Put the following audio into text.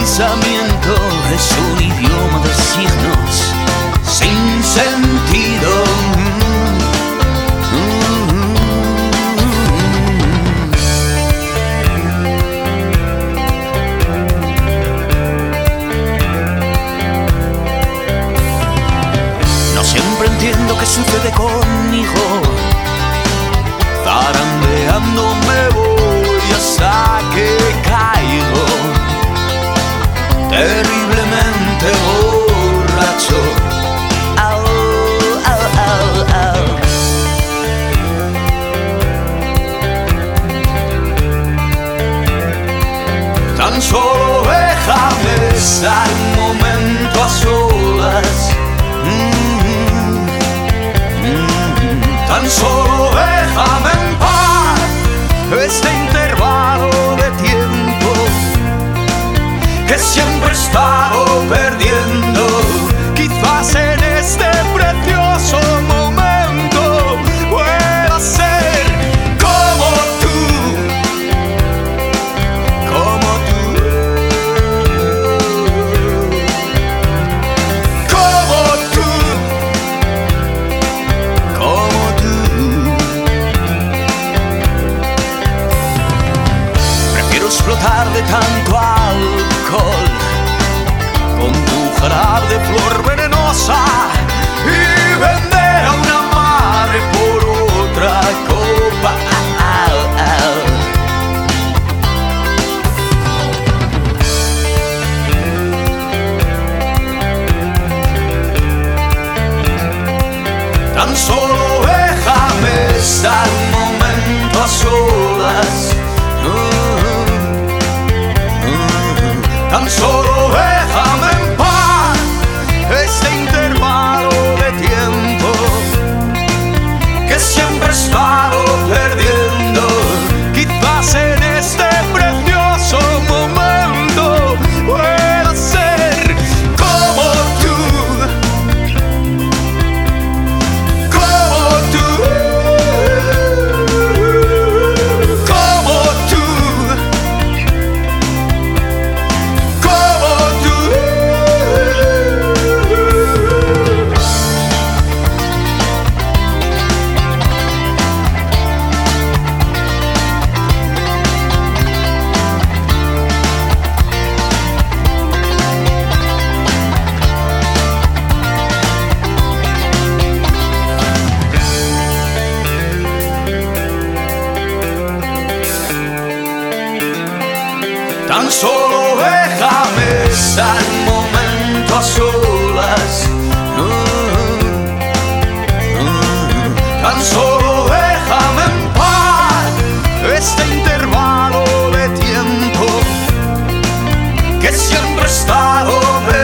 pensamiento es un idioma de signos sin sentido. No siempre entiendo qué sucede conmigo. Zarandeando me voy hasta que caigo, terriblemente borracho. Au, au, au, au. Tan solo déjame estar un momento a solas. Tan solo déjame en paz este intervalo de tiempo que siempre he estado perdiendo. Quizás en este precioso momento pueda ser como tú, como tú, como tú, como tú. Prefiero explotar de tanto alcohol con tu jarabe de flor venenosa y vender a una madre por otra copa. Tan solo déjame estar un momento a solas. Tan solo déjame en paz este intervalo de tiempo que siempre he estado perdiendo. Quizás en este precioso momento pueda ser como tú, como tú, como tú. Tan solo déjame estar un momento a solas. Tan solo déjame en paz este intervalo de tiempo que siempre he estado